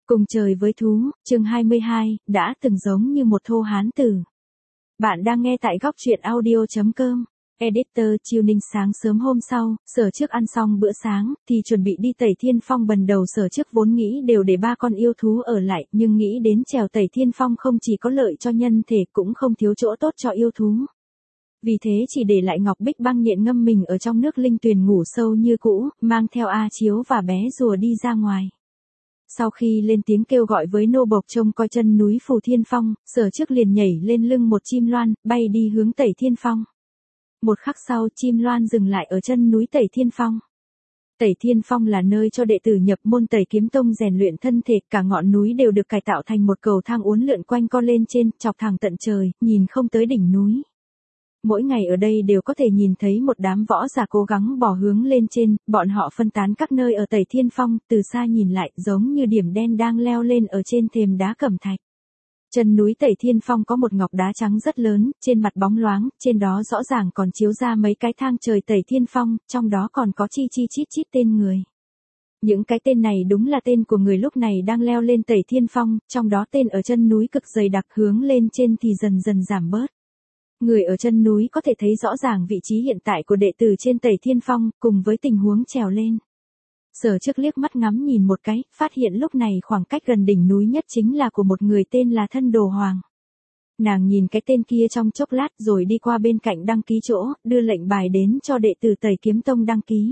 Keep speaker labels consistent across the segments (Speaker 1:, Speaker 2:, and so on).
Speaker 1: Cùng trời với thú, chương 22, đã từng giống như một thô hán tử. Bạn đang nghe tại góc truyện audio.com. Editor Chiêu Ninh. Sáng sớm hôm sau, Sở Trước ăn xong bữa sáng, thì chuẩn bị đi Tẩy Thiên Phong. Bần đầu Sở Trước vốn nghĩ đều để 3 con yêu thú ở lại, nhưng nghĩ đến trèo Tẩy Thiên Phong không chỉ có lợi cho nhân thể cũng không thiếu chỗ tốt cho yêu thú. Vì thế chỉ để lại Ngọc Bích Băng nhện ngâm mình ở trong nước linh tuyền ngủ sâu như cũ, mang theo A Chiếu và bé rùa đi ra ngoài. Sau khi lên tiếng kêu gọi với nô bộc trông coi chân núi Phù Thiên Phong, Sở Trước liền nhảy lên lưng một chim loan, bay đi hướng Tẩy Thiên Phong. Một khắc sau, chim loan dừng lại ở chân núi Tẩy Thiên Phong. Tẩy Thiên Phong là nơi cho đệ tử nhập môn Tẩy Kiếm Tông rèn luyện thân thể, cả ngọn núi đều được cải tạo thành một cầu thang uốn lượn quanh co lên trên, chọc thẳng tận trời, nhìn không tới đỉnh núi. Mỗi ngày ở đây đều có thể nhìn thấy một đám võ giả cố gắng bò hướng lên trên, bọn họ phân tán các nơi ở Tẩy Thiên Phong, từ xa nhìn lại giống như điểm đen đang leo lên ở trên thềm đá cẩm thạch. Chân núi Tẩy Thiên Phong có một ngọc đá trắng rất lớn, trên mặt bóng loáng, trên đó rõ ràng còn chiếu ra mấy cái thang trời Tẩy Thiên Phong, trong đó còn có chi chi chít chít tên người. Những cái tên này đúng là tên của người lúc này đang leo lên Tẩy Thiên Phong, trong đó tên ở chân núi cực dày đặc hướng lên trên thì dần dần giảm bớt. Người ở chân núi có thể thấy rõ ràng vị trí hiện tại của đệ tử trên Tẩy Thiên Phong, cùng với tình huống trèo lên. Sở Trước liếc mắt ngắm nhìn một cái, phát hiện lúc này khoảng cách gần đỉnh núi nhất chính là của một người tên là Thân Đồ Hoàng. Nàng nhìn cái tên kia trong chốc lát rồi đi qua bên cạnh đăng ký chỗ, đưa lệnh bài đến cho đệ tử Tẩy Kiếm Tông đăng ký.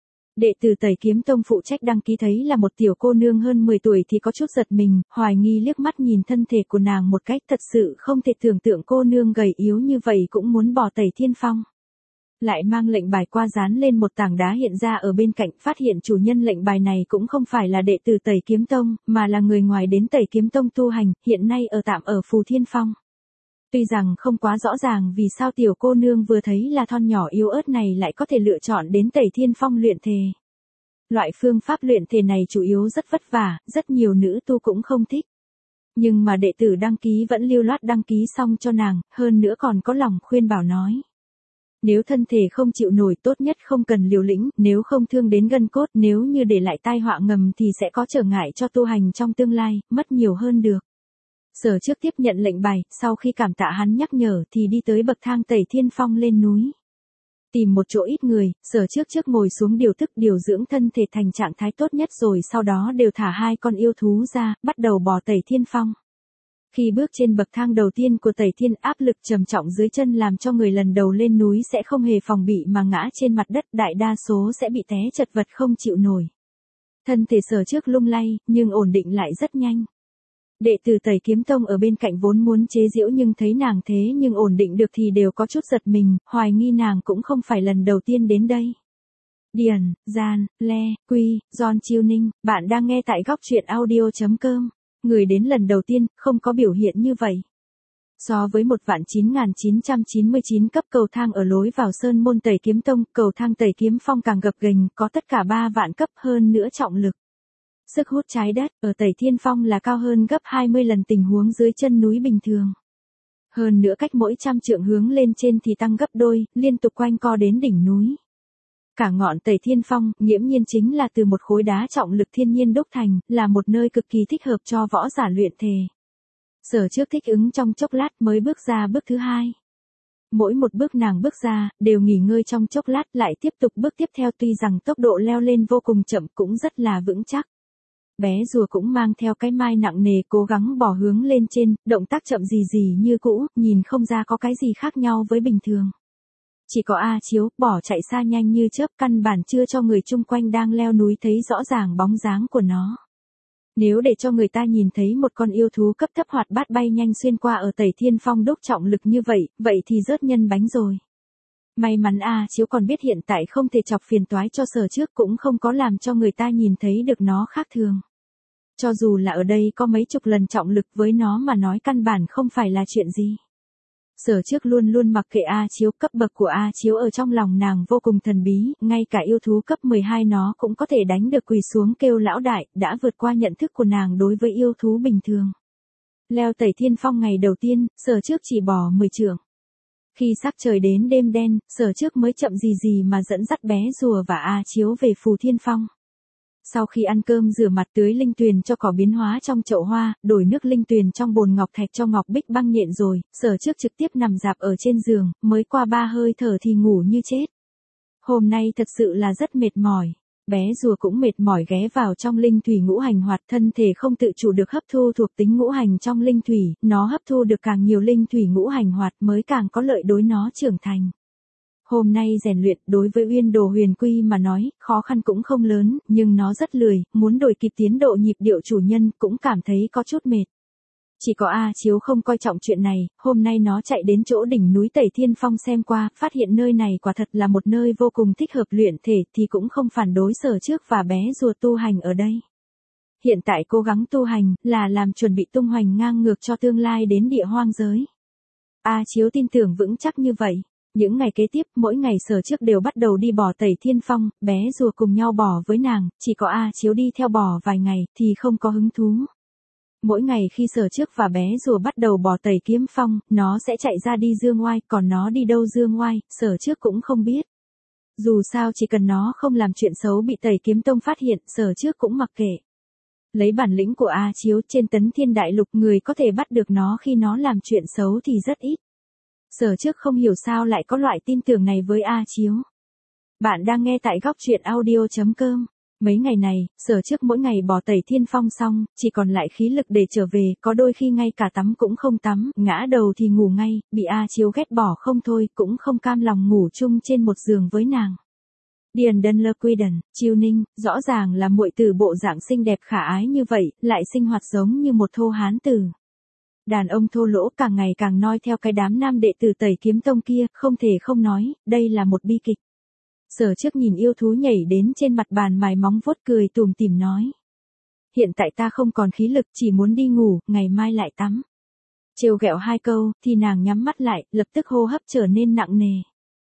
Speaker 1: Đệ tử Tẩy Kiếm Tông phụ trách đăng ký thấy là một tiểu cô nương hơn 10 tuổi thì có chút giật mình, hoài nghi liếc mắt nhìn thân thể của nàng một cách, thật sự không thể tưởng tượng cô nương gầy yếu như vậy cũng muốn bỏ Tẩy Thiên Phong. Lại mang lệnh bài qua dán lên một tảng đá hiện ra ở bên cạnh, phát hiện chủ nhân lệnh bài này cũng không phải là đệ tử Tẩy Kiếm Tông, mà là người ngoài đến Tẩy Kiếm Tông tu hành, hiện nay ở tạm ở Phù Thiên Phong. Tuy rằng không quá rõ ràng vì sao tiểu cô nương vừa thấy là thon nhỏ yếu ớt này lại có thể lựa chọn đến Tẩy Thiên Phong luyện thể. Loại phương pháp luyện thể này chủ yếu rất vất vả, rất nhiều nữ tu cũng không thích. Nhưng mà đệ tử đăng ký vẫn lưu loát đăng ký xong cho nàng, hơn nữa còn có lòng khuyên bảo nói. Nếu thân thể không chịu nổi tốt nhất không cần liều lĩnh, nếu không thương đến gân cốt, nếu như để lại tai họa ngầm thì sẽ có trở ngại cho tu hành trong tương lai, mất nhiều hơn được. Sở Trước tiếp nhận lệnh bài, sau khi cảm tạ hắn nhắc nhở thì đi tới bậc thang Tẩy Thiên Phong lên núi. Tìm một chỗ ít người, Sở Trước ngồi xuống điều tức điều dưỡng thân thể thành trạng thái tốt nhất rồi sau đó đều thả 2 con yêu thú ra, bắt đầu bò Tẩy Thiên Phong. Khi bước trên bậc thang đầu tiên của Tẩy Thiên, áp lực trầm trọng dưới chân làm cho người lần đầu lên núi sẽ không hề phòng bị mà ngã trên mặt đất, đại đa số sẽ bị té chật vật không chịu nổi. Thân thể Sở Trước lung lay, nhưng ổn định lại rất nhanh. Đệ tử Tẩy Kiếm Tông ở bên cạnh vốn muốn chế giễu nhưng thấy nàng thế nhưng ổn định được thì đều có chút giật mình, hoài nghi nàng cũng không phải lần đầu tiên đến đây. Điền, Gian, Le, Quy, John Chiêu Ninh, bạn đang nghe tại góc truyện audio.com. Người đến lần đầu tiên, không có biểu hiện như vậy. So với 1.9999 cấp cầu thang ở lối vào sơn môn Tẩy Kiếm Tông, cầu thang Tẩy Kiếm Phong càng gập ghềnh, có tất cả 3 vạn cấp hơn nữa trọng lực. Sức hút trái đất ở Tẩy Thiên Phong là cao hơn gấp 20 lần tình huống dưới chân núi bình thường. Hơn nữa cách mỗi 100 trượng hướng lên trên thì tăng gấp đôi, liên tục quanh co đến đỉnh núi. Cả ngọn Tẩy Thiên Phong, nghiễm nhiên chính là từ một khối đá trọng lực thiên nhiên đúc thành, là một nơi cực kỳ thích hợp cho võ giả luyện thể. Sở Trước thích ứng trong chốc lát mới bước ra bước thứ 2. Mỗi một bước nàng bước ra, đều nghỉ ngơi trong chốc lát lại tiếp tục bước tiếp theo, tuy rằng tốc độ leo lên vô cùng chậm cũng rất là vững chắc. Bé rùa cũng mang theo cái mai nặng nề cố gắng bò hướng lên trên, động tác chậm gì như cũ, nhìn không ra có cái gì khác nhau với bình thường. Chỉ có A Chiếu, bỏ chạy xa nhanh như chớp, căn bản chưa cho người chung quanh đang leo núi thấy rõ ràng bóng dáng của nó. Nếu để cho người ta nhìn thấy một con yêu thú cấp thấp hoạt bát bay nhanh xuyên qua ở Tẩy Thiên Phong đúc trọng lực như vậy, vậy thì rớt nhân bánh rồi. May mắn A Chiếu còn biết hiện tại không thể chọc phiền toái cho Sở Trước, cũng không có làm cho người ta nhìn thấy được nó khác thường. Cho dù là ở đây có mấy chục lần trọng lực với nó mà nói căn bản không phải là chuyện gì. Sở Trước luôn luôn mặc kệ A Chiếu, cấp bậc của A Chiếu ở trong lòng nàng vô cùng thần bí, ngay cả yêu thú cấp 12 nó cũng có thể đánh được quỳ xuống kêu lão đại, đã vượt qua nhận thức của nàng đối với yêu thú bình thường. Leo Tẩy Thiên Phong ngày đầu tiên, Sở Trước chỉ bò 10 trượng. Khi sắc trời đến đêm đen, Sở Trước mới chậm gì mà dẫn dắt bé rùa và A Chiếu về Phù Thiên Phong. Sau khi ăn cơm rửa mặt tưới linh tuyền cho cỏ biến hóa trong chậu hoa, đổi nước linh tuyền trong bồn ngọc thạch cho ngọc bích băng nhện rồi, Sở Trước trực tiếp nằm rạp ở trên giường, mới qua 3 hơi thở thì ngủ như chết. Hôm nay thật sự là rất mệt mỏi. Bé rùa cũng mệt mỏi ghé vào trong linh thủy ngũ hành hoạt, thân thể không tự chủ được hấp thu thuộc tính ngũ hành trong linh thủy, nó hấp thu được càng nhiều linh thủy ngũ hành hoạt mới càng có lợi đối nó trưởng thành. Hôm nay rèn luyện đối với Uyên Đồ Huyền Quy mà nói, khó khăn cũng không lớn, nhưng nó rất lười, muốn đổi kịp tiến độ nhịp điệu chủ nhân cũng cảm thấy có chút mệt. Chỉ có A Chiếu không coi trọng chuyện này, hôm nay nó chạy đến chỗ đỉnh núi Tẩy Thiên Phong xem qua, phát hiện nơi này quả thật là một nơi vô cùng thích hợp luyện thể thì cũng không phản đối Sở Trước và bé rùa tu hành ở đây. Hiện tại cố gắng tu hành là làm chuẩn bị tung hoành ngang ngược cho tương lai đến địa hoang giới. A Chiếu tin tưởng vững chắc như vậy. Những ngày kế tiếp, mỗi ngày Sở Trước đều bắt đầu đi bò Tẩy Thiên Phong, bé rùa cùng nhau bò với nàng, chỉ có A Chiếu đi theo bò vài ngày thì không có hứng thú. Mỗi ngày khi Sở Trước và bé rùa bắt đầu bò Tẩy Kiếm Phong, nó sẽ chạy ra đi dương oai, còn nó đi đâu dương oai, Sở Trước cũng không biết. Dù sao chỉ cần nó không làm chuyện xấu bị Tẩy Kiếm Tông phát hiện, Sở Trước cũng mặc kệ. Lấy bản lĩnh của A Chiếu trên Tấn Thiên Đại Lục, người có thể bắt được nó khi nó làm chuyện xấu thì rất ít. Sở Trước không hiểu sao lại có loại tin tưởng này với A Chiếu. Bạn đang nghe tại góc truyện audio.com. Mấy ngày này, Sở Trước mỗi ngày bò Tẩy Thiên Phong xong, chỉ còn lại khí lực để trở về, có đôi khi ngay cả tắm cũng không tắm, ngã đầu thì ngủ ngay, bị A Chiếu ghét bỏ không thôi, cũng không cam lòng ngủ chung trên một giường với nàng. Điền Đơn Lơ Quy Đần, Chiêu Ninh, rõ ràng là muội tử bộ dạng xinh đẹp khả ái như vậy, lại sinh hoạt giống như một thô hán tử. Đàn ông thô lỗ càng ngày càng noi theo cái đám nam đệ tử Tẩy Kiếm Tông kia, không thể không nói, đây là một bi kịch. Sở Trước nhìn yêu thú nhảy đến trên mặt bàn mài móng vuốt cười tủm tỉm nói. Hiện tại ta không còn khí lực, chỉ muốn đi ngủ, ngày mai lại tắm. Trêu ghẹo 2 câu, thì nàng nhắm mắt lại, lập tức hô hấp trở nên nặng nề.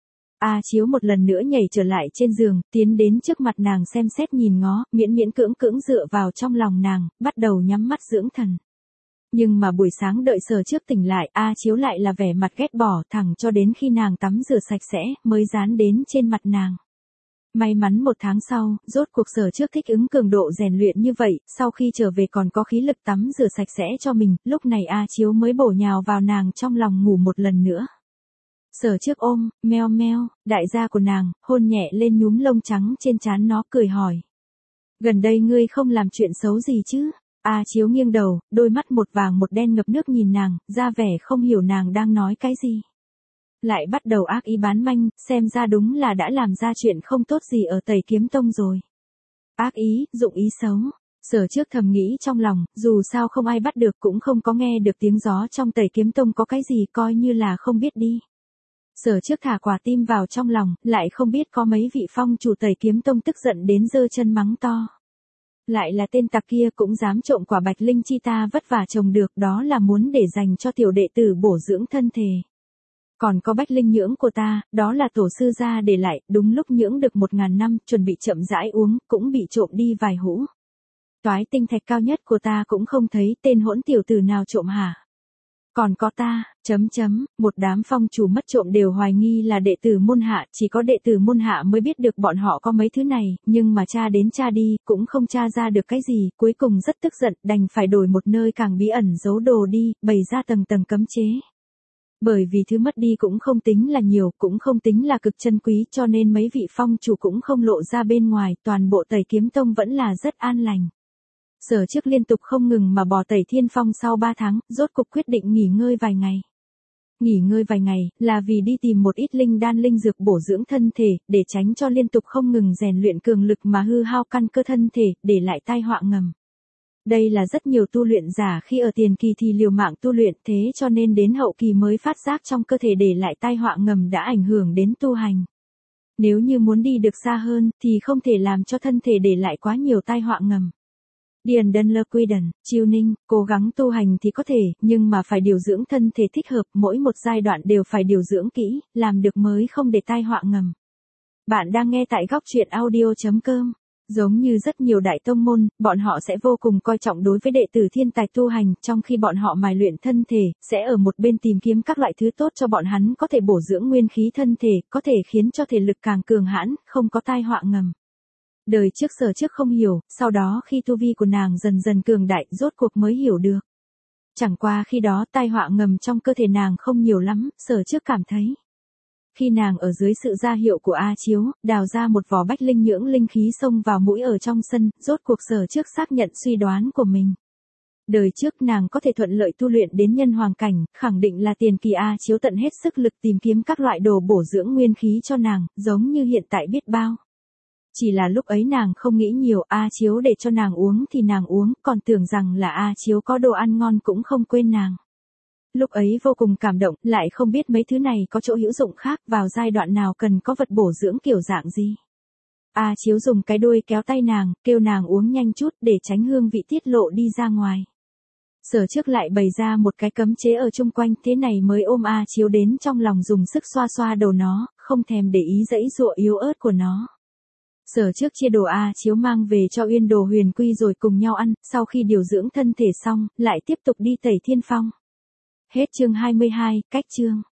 Speaker 1: A Chiếu một lần nữa nhảy trở lại trên giường, tiến đến trước mặt nàng xem xét nhìn ngó, miễn miễn cưỡng cưỡng dựa vào trong lòng nàng, bắt đầu nhắm mắt dưỡng thần. Nhưng mà buổi sáng đợi Sở Trước tỉnh lại, A Chiếu lại là vẻ mặt ghét bỏ, thẳng cho đến khi nàng tắm rửa sạch sẽ, mới dán đến trên mặt nàng. May mắn 1 tháng sau, rốt cuộc Sở Trước thích ứng cường độ rèn luyện như vậy, sau khi trở về còn có khí lực tắm rửa sạch sẽ cho mình, lúc này A Chiếu mới bổ nhào vào nàng trong lòng ngủ một lần nữa. Sở Trước ôm, meo meo, đại gia của nàng, hôn nhẹ lên nhúm lông trắng trên trán nó, cười hỏi. Gần đây ngươi không làm chuyện xấu gì chứ? A Chiếu nghiêng đầu, đôi mắt một vàng một đen ngập nước nhìn nàng, ra vẻ không hiểu nàng đang nói cái gì. Lại bắt đầu ác ý bán manh, xem ra đúng là đã làm ra chuyện không tốt gì ở Tẩy Kiếm Tông rồi. Ác ý, dụng ý xấu. Sở Trước thầm nghĩ trong lòng, dù sao không ai bắt được cũng không có nghe được tiếng gió trong Tẩy Kiếm Tông có cái gì, coi như là không biết đi. Sở Trước thả quả tim vào trong lòng, lại không biết có mấy vị phong chủ Tẩy Kiếm Tông tức giận đến giơ chân mắng to. Lại là tên tặc kia cũng dám trộm quả bạch linh chi ta vất vả trồng được, đó là muốn để dành cho tiểu đệ tử bổ dưỡng thân thể. Còn có bách linh nhưỡng của ta, đó là tổ sư gia để lại, đúng lúc nhưỡng được 1000 năm, chuẩn bị chậm rãi uống, cũng bị trộm đi vài hũ. Toái tinh thạch cao nhất của ta cũng không thấy, tên hỗn tiểu tử nào trộm hả? Còn có ta, một đám phong chủ mất trộm đều hoài nghi là đệ tử môn hạ, chỉ có đệ tử môn hạ mới biết được bọn họ có mấy thứ này, nhưng mà tra đến tra đi, cũng không tra ra được cái gì, cuối cùng rất tức giận, đành phải đổi một nơi càng bí ẩn giấu đồ đi, bày ra tầng tầng cấm chế. Bởi vì thứ mất đi cũng không tính là nhiều, cũng không tính là cực chân quý, cho nên mấy vị phong chủ cũng không lộ ra bên ngoài, toàn bộ Tẩy Kiếm Tông vẫn là rất an lành. Sở Trước liên tục không ngừng mà bò Tẩy Thiên Phong sau 3 tháng, rốt cục quyết định nghỉ ngơi vài ngày. Nghỉ ngơi vài ngày, là vì đi tìm một ít linh đan linh dược bổ dưỡng thân thể, để tránh cho liên tục không ngừng rèn luyện cường lực mà hư hao căn cơ thân thể, để lại tai họa ngầm. Đây là rất nhiều tu luyện giả khi ở tiền kỳ thì liều mạng tu luyện, thế cho nên đến hậu kỳ mới phát giác trong cơ thể để lại tai họa ngầm đã ảnh hưởng đến tu hành. Nếu như muốn đi được xa hơn, thì không thể làm cho thân thể để lại quá nhiều tai họa ngầm. Điền Đơn Lơ Quy Đần, Chiêu Ninh, cố gắng tu hành thì có thể, nhưng mà phải điều dưỡng thân thể thích hợp, mỗi một giai đoạn đều phải điều dưỡng kỹ, làm được mới không để tai họa ngầm. Bạn đang nghe tại góc truyện audio.com. Giống như rất nhiều đại tông môn, bọn họ sẽ vô cùng coi trọng đối với đệ tử thiên tài tu hành, trong khi bọn họ mài luyện thân thể, sẽ ở một bên tìm kiếm các loại thứ tốt cho bọn hắn có thể bổ dưỡng nguyên khí thân thể, có thể khiến cho thể lực càng cường hãn, không có tai họa ngầm. Đời trước Sở Trước không hiểu, sau đó khi tu vi của nàng dần dần cường đại, rốt cuộc mới hiểu được. Chẳng qua khi đó tai họa ngầm trong cơ thể nàng không nhiều lắm, Sở Trước cảm thấy. Khi nàng ở dưới sự gia hiệu của A Chiếu, đào ra một vỏ bách linh nhưỡng linh khí xông vào mũi ở trong sân, rốt cuộc Sở Trước xác nhận suy đoán của mình. Đời trước nàng có thể thuận lợi tu luyện đến nhân hoàng cảnh, khẳng định là tiền kỳ A Chiếu tận hết sức lực tìm kiếm các loại đồ bổ dưỡng nguyên khí cho nàng, giống như hiện tại biết bao. Chỉ là lúc ấy nàng không nghĩ nhiều, A Chiếu để cho nàng uống thì nàng uống, còn tưởng rằng là A Chiếu có đồ ăn ngon cũng không quên nàng. Lúc ấy vô cùng cảm động, lại không biết mấy thứ này có chỗ hữu dụng khác, vào giai đoạn nào cần có vật bổ dưỡng kiểu dạng gì. A Chiếu dùng cái đuôi kéo tay nàng, kêu nàng uống nhanh chút để tránh hương vị tiết lộ đi ra ngoài. Sở Trước lại bày ra một cái cấm chế ở chung quanh, thế này mới ôm A Chiếu đến trong lòng dùng sức xoa xoa đầu nó, không thèm để ý dãy dụa yếu ớt của nó. Sở Trước chia đồ A Chiếu mang về cho Uyên Đồ Huyền Quy rồi cùng nhau ăn, sau khi điều dưỡng thân thể xong, lại tiếp tục đi tẩy thiên phong. Hết chương 22, cách chương.